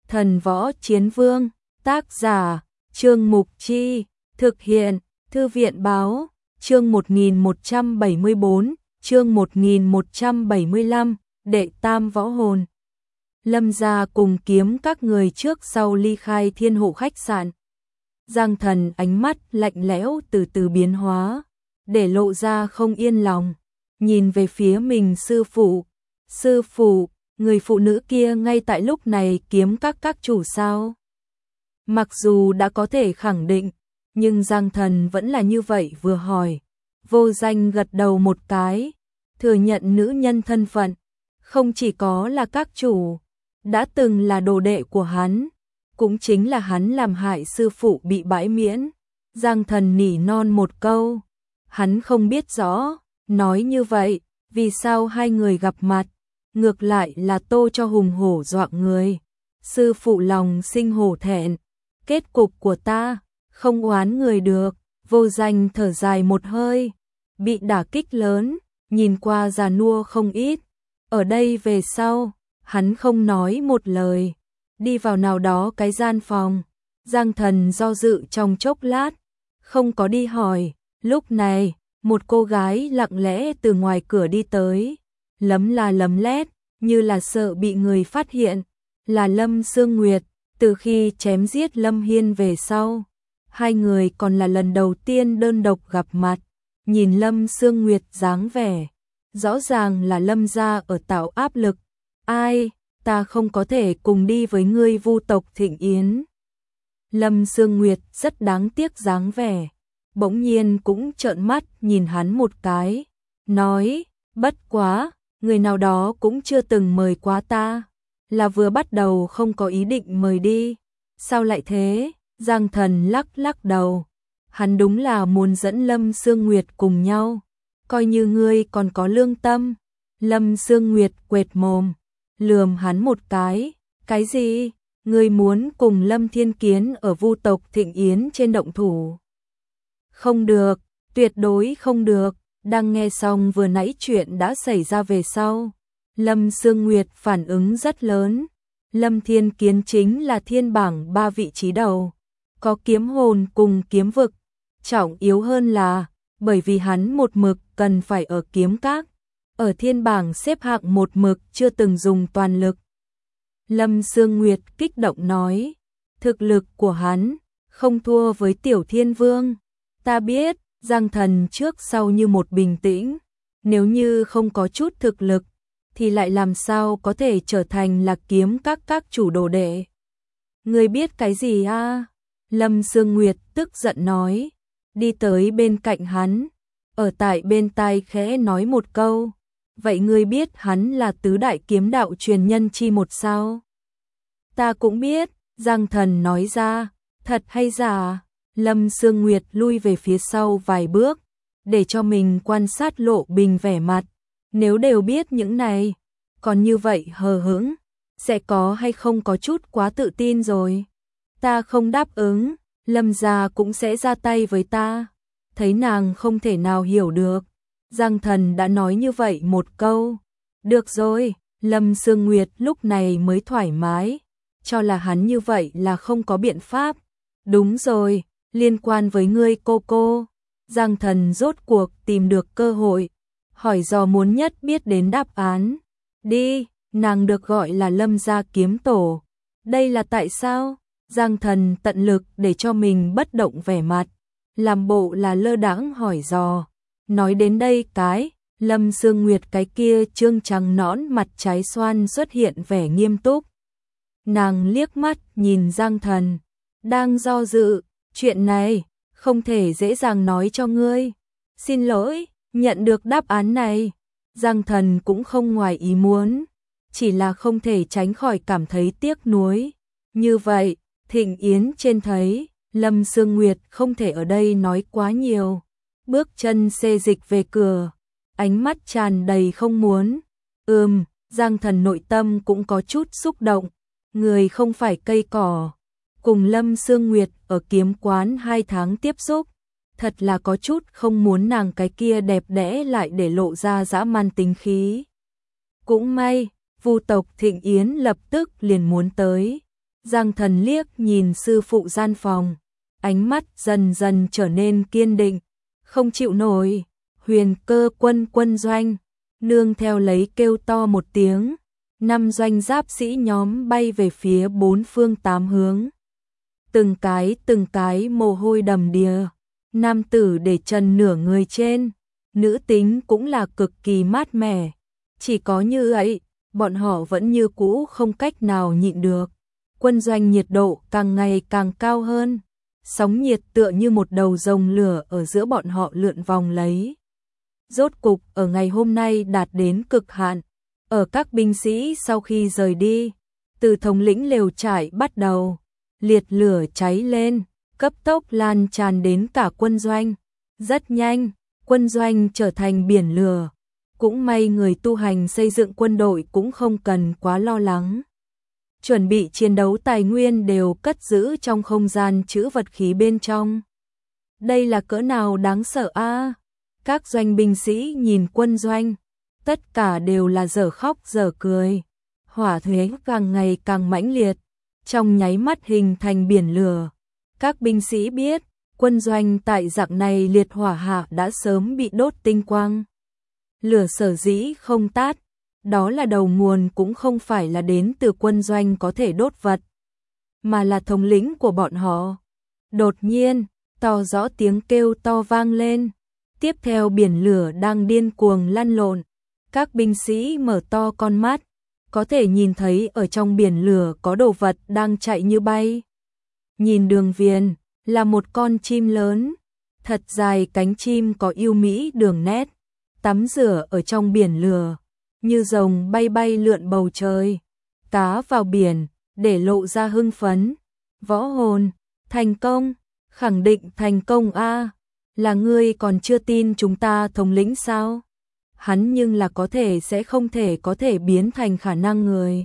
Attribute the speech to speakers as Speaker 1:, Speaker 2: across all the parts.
Speaker 1: Thần Võ Chiến Vương, tác giả, Trương Mục Chi, thực hiện, Thư viện Báo, chương 1174, chương 1175, đệ tam võ hồn. Lâm gia cùng kiếm các người trước sau ly khai Thiên Hộ khách sạn. Giang Thần ánh mắt lạnh lẽo từ từ biến hóa, để lộ ra không yên lòng, nhìn về phía mình sư phụ. Sư phụ, người phụ nữ kia ngay tại lúc này kiếm các chủ sao? Mặc dù đã có thể khẳng định, nhưng Giang Thần vẫn là như vậy vừa hỏi. Vô Danh gật đầu một cái, thừa nhận nữ nhân thân phận, không chỉ có là các chủ, đã từng là đồ đệ của hắn, cũng chính là hắn làm hại sư phụ bị bãi miễn. Giang Thần nỉ non một câu, hắn không biết rõ, nói như vậy, vì sao hai người gặp mặt, ngược lại là tô cho hùng hổ dọa người. Sư phụ lòng sinh hổ thẹn, kết cục của ta, không oán người được. Vô Danh thở dài một hơi, bị đả kích lớn, nhìn qua già nua không ít. Ở đây về sau, hắn không nói một lời, đi vào nào đó cái gian phòng. Giang Thần do dự trong chốc lát, không có đi hỏi. Lúc này, một cô gái lặng lẽ từ ngoài cửa đi tới, lấm la lấm lét, như là sợ bị người phát hiện, là Lâm Sương Nguyệt. Từ khi chém giết Lâm Hiên về sau, hai người còn là lần đầu tiên đơn độc gặp mặt. Nhìn Lâm Sương Nguyệt dáng vẻ, rõ ràng là Lâm gia ở tạo áp lực. Ai, ta không có thể cùng đi với ngươi Vu tộc thịnh yến. Lâm Sương Nguyệt rất đáng tiếc dáng vẻ, bỗng nhiên cũng trợn mắt nhìn hắn một cái, nói, bất quá, người nào đó cũng chưa từng mời quá ta, là vừa bắt đầu không có ý định mời đi. Sao lại thế? Giang Thần lắc lắc đầu, hắn đúng là muốn dẫn Lâm Sương Nguyệt cùng nhau, coi như ngươi còn có lương tâm. Lâm Sương Nguyệt quệt mồm, lườm hắn một cái gì? Ngươi muốn cùng Lâm Thiên Kiến ở Vu tộc thịnh yến trên động thủ? Không được, tuyệt đối không được. Đang nghe xong vừa nãy chuyện đã xảy ra về sau, Lâm Sương Nguyệt phản ứng rất lớn. Lâm Thiên Kiến chính là thiên bảng 3 vị trí đầu, có kiếm hồn cùng kiếm vực. Trọng yếu hơn là, bởi vì hắn một mực cần phải ở kiếm các, ở thiên bảng xếp hạng một mực chưa từng dùng toàn lực. Lâm Sương Nguyệt kích động nói, thực lực của hắn không thua với Tiểu Thiên Vương. Ta biết. Giang Thần trước sau như một bình tĩnh, nếu như không có chút thực lực, thì lại làm sao có thể trở thành là kiếm các chủ đồ đệ. Ngươi biết cái gì a? Lâm Sương Nguyệt tức giận nói, đi tới bên cạnh hắn, ở tại bên tai khẽ nói một câu, vậy ngươi biết hắn là tứ đại kiếm đạo truyền nhân chi một sao? Ta cũng biết. Giang Thần nói ra, thật hay giả? Lâm Sương Nguyệt lui về phía sau vài bước, để cho mình quan sát Lộ Bình vẻ mặt. Nếu đều biết những này, còn như vậy hờ hững, sẽ có hay không có chút quá tự tin rồi. Ta không đáp ứng, Lâm gia cũng sẽ ra tay với ta. Thấy nàng không thể nào hiểu được, Giang Thần đã nói như vậy một câu. Được rồi, Lâm Sương Nguyệt lúc này mới thoải mái, cho là hắn như vậy là không có biện pháp. Đúng rồi. Liên quan với ngươi cô. Giang Thần rốt cuộc tìm được cơ hội, hỏi dò muốn nhất biết đến đáp án. Đi, nàng được gọi là Lâm gia kiếm tổ. Đây là tại sao? Giang Thần tận lực để cho mình bất động vẻ mặt, làm bộ là lơ đãng hỏi dò. Nói đến đây Lâm Sương Nguyệt cái kia trương trắng nõn mặt trái xoan xuất hiện vẻ nghiêm túc. Nàng liếc mắt nhìn Giang Thần, đang do dự. Chuyện này, không thể dễ dàng nói cho ngươi. Xin lỗi, nhận được đáp án này. Giang Thần cũng không ngoài ý muốn, chỉ là không thể tránh khỏi cảm thấy tiếc nuối. Như vậy, thịnh yến trên thấy, Lâm Sương Nguyệt không thể ở đây nói quá nhiều. Bước chân xê dịch về cửa, ánh mắt tràn đầy không muốn. Giang Thần nội tâm cũng có chút xúc động. Người không phải cây cỏ. Cùng Lâm Sương Nguyệt ở kiếm quán 2 tháng tiếp xúc, thật là có chút không muốn nàng cái kia đẹp đẽ lại để lộ ra dã man tính khí. Cũng may, Vu tộc thịnh yến lập tức liền muốn tới. Giang Thần liếc nhìn sư phụ gian phòng, ánh mắt dần dần trở nên kiên định, không chịu nổi. Huyền Cơ quân quân doanh, nương theo lấy kêu to một tiếng, 5 doanh giáp sĩ nhóm bay về phía 4 phương 8 hướng. Từng cái mồ hôi đầm đìa, nam tử để trần nửa người trên, nữ tính cũng là cực kỳ mát mẻ. Chỉ có như vậy, bọn họ vẫn như cũ không cách nào nhịn được. Quân doanh nhiệt độ càng ngày càng cao hơn, sóng nhiệt tựa như một đầu rồng lửa ở giữa bọn họ lượn vòng lấy. Rốt cục ở ngày hôm nay đạt đến cực hạn, ở các binh sĩ sau khi rời đi, từ thống lĩnh lều trại bắt đầu, liệt lửa cháy lên, cấp tốc lan tràn đến cả quân doanh. Rất nhanh, quân doanh trở thành biển lửa, cũng may người tu hành xây dựng quân đội cũng không cần quá lo lắng. Chuẩn bị chiến đấu tài nguyên đều cất giữ trong không gian trữ vật khí bên trong. Đây là cỡ nào đáng sợ a! Các doanh binh sĩ nhìn quân doanh, tất cả đều là dở khóc dở cười. Hỏa thế càng ngày càng mãnh liệt, trong nháy mắt hình thành biển lửa. Các binh sĩ biết, quân doanh tại dạng này liệt hỏa hạ đã sớm bị đốt tinh quang. Lửa sở dĩ không tát, đó là đầu nguồn cũng không phải là đến từ quân doanh có thể đốt vật, mà là thống lĩnh của bọn họ. Đột nhiên, to rõ tiếng kêu to vang lên, tiếp theo biển lửa đang điên cuồng lăn lộn. Các binh sĩ mở to con mắt, có thể nhìn thấy ở trong biển lửa có đồ vật đang chạy như bay. Nhìn đường viền, là một con chim lớn, thật dài cánh chim có yêu mỹ đường nét, tắm rửa ở trong biển lửa, như rồng bay bay lượn bầu trời. Cá vào biển, để lộ ra hưng phấn. Võ hồn, thành công, khẳng định thành công a. Là ngươi còn chưa tin chúng ta thống lĩnh sao? Hắn nhưng là có thể sẽ không thể có thể biến thành khả năng người.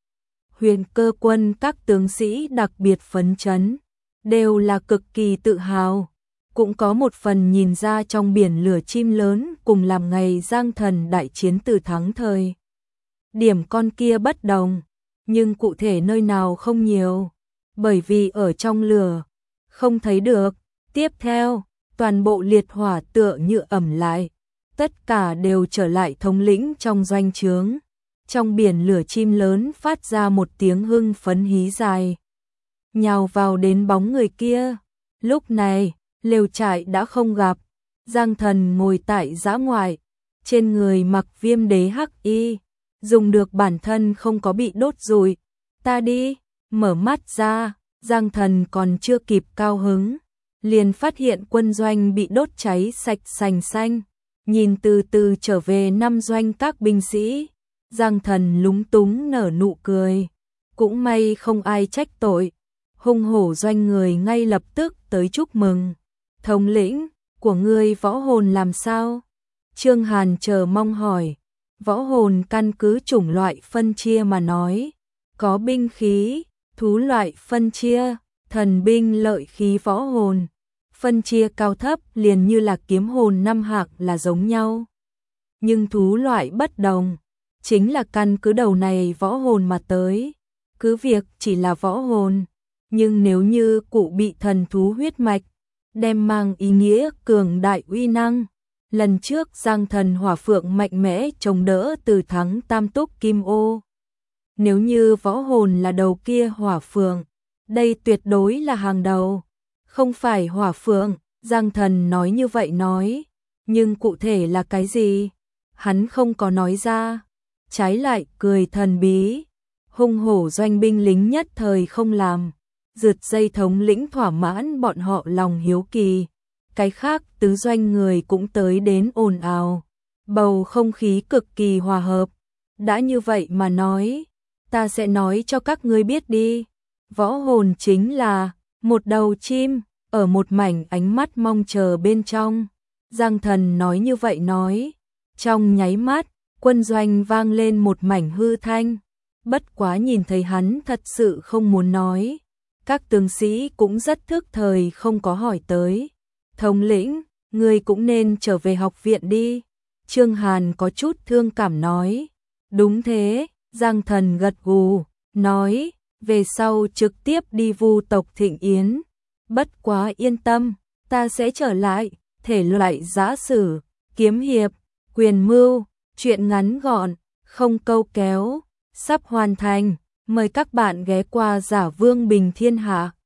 Speaker 1: Huyền Cơ quân các tướng sĩ đặc biệt phấn chấn, đều là cực kỳ tự hào. Cũng có một phần nhìn ra trong biển lửa chim lớn cùng làm ngày Giang Thần đại chiến từ thắng thời. Điểm con kia bất đồng, nhưng cụ thể nơi nào không nhiều, bởi vì ở trong lửa, không thấy được. Tiếp theo, toàn bộ liệt hỏa tựa như ẩm lại, tất cả đều trở lại thống lĩnh trong doanh trướng. Trong biển lửa chim lớn phát ra một tiếng hưng phấn hí dài, nhào vào đến bóng người kia. Lúc này, lều trại đã không gặp, Giang Thần ngồi tại giã ngoại, trên người mặc viêm đế hắc y, dùng được bản thân không có bị đốt rụi. Ta đi, mở mắt ra, Giang Thần còn chưa kịp cao hứng, liền phát hiện quân doanh bị đốt cháy sạch sành xanh. Nhìn từ từ trở về 5 doanh các binh sĩ, Giang Thần lúng túng nở nụ cười. Cũng may không ai trách tội, hung hổ doanh người ngay lập tức tới chúc mừng. Thống lĩnh, của ngươi võ hồn làm sao? Trương Hàn chờ mong hỏi. Võ hồn căn cứ chủng loại phân chia mà nói, có binh khí, thú loại phân chia, thần binh lợi khí võ hồn. Phân chia cao thấp liền như là kiếm hồn 5 hạng là giống nhau. Nhưng thú loại bất đồng, chính là căn cứ đầu này võ hồn mà tới. Cứ việc chỉ là võ hồn, nhưng nếu như cụ bị thần thú huyết mạch, đem mang ý nghĩa cường đại uy năng. Lần trước Giang Thần hỏa phượng mạnh mẽ chống đỡ từ thắng tam túc kim ô. Nếu như võ hồn là đầu kia hỏa phượng, đây tuyệt đối là hàng đầu. Không phải hỏa phượng, Giang Thần nói như vậy nói, nhưng cụ thể là cái gì? Hắn không có nói ra, trái lại cười thần bí. Hung hổ doanh binh lính nhất thời không làm, rượt dây thống lĩnh thỏa mãn bọn họ lòng hiếu kỳ. Cái khác tứ doanh người cũng tới đến ồn ào, bầu không khí cực kỳ hòa hợp. Đã như vậy mà nói, ta sẽ nói cho các ngươi biết đi. Võ hồn chính là một đầu chim, ở một mảnh ánh mắt mong chờ bên trong. Giang Thần nói như vậy nói, trong nháy mắt, quân doanh vang lên một mảnh hư thanh. Bất quá nhìn thấy hắn thật sự không muốn nói, các tướng sĩ cũng rất thức thời không có hỏi tới. Thống lĩnh, ngươi cũng nên trở về học viện đi. Trương Hàn có chút thương cảm nói. Đúng thế, Giang Thần gật gù, nói, về sau trực tiếp đi vu tộc Thịnh Yến. Bất quá yên tâm, ta sẽ trở lại, thể loại giã sử, kiếm hiệp, quyền mưu, truyện ngắn gọn, không câu kéo, sắp hoàn thành, mời các bạn ghé qua Giả Vương Bình Thiên Hạ.